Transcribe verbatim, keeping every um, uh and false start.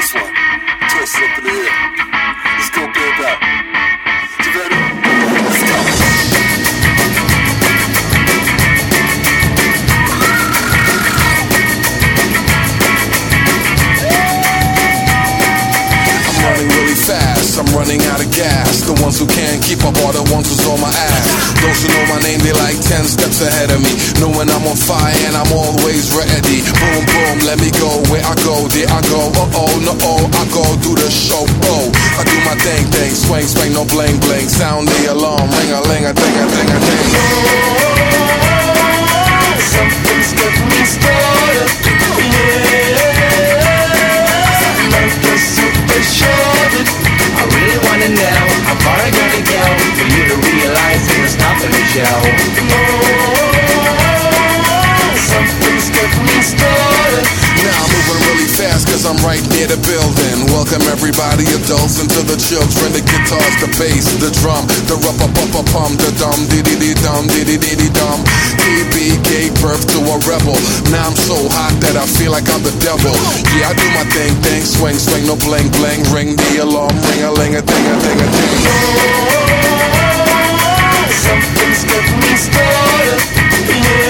this one. Twist it up in the air. Let's go, baby. You ready? Let's go. I'm running really fast, I'm running out of gas. The ones who can't keep up are the ones who's on my ass. Those who know my name, they like ten steps ahead of me, knowing I'm on fire and I'm always ready. Boom, boom, let me go. Where I go, there I go. Uh-oh, no-oh, I go do the show. Oh, I do my thing, thing. Swing, swing, no bling, bling. Sound the alarm, ring-a-ling, a ding, a ding, a ding. Something's getting me started. Yeah, like a super shorted. I really wanna know how far I gotta go for you to realize there's nothing to show. Something's getting me started. Now I'm moving really fast cause I'm right near the building. Welcome everybody, adults into the children. The guitars, the bass, the drum, the rup-a-pup-a-pum, the dum, dee-dee-dee-dum, dee-dee-dee-dee-dum. K B gave birth to a rebel. Now I'm so hot that I feel like I'm the devil. Yeah, I do my thing, thing, swing, swing, no bling, bling. Ring the alarm, ring-a-ling, a ding, a ding, a ding. Something's getting me started. Yeah.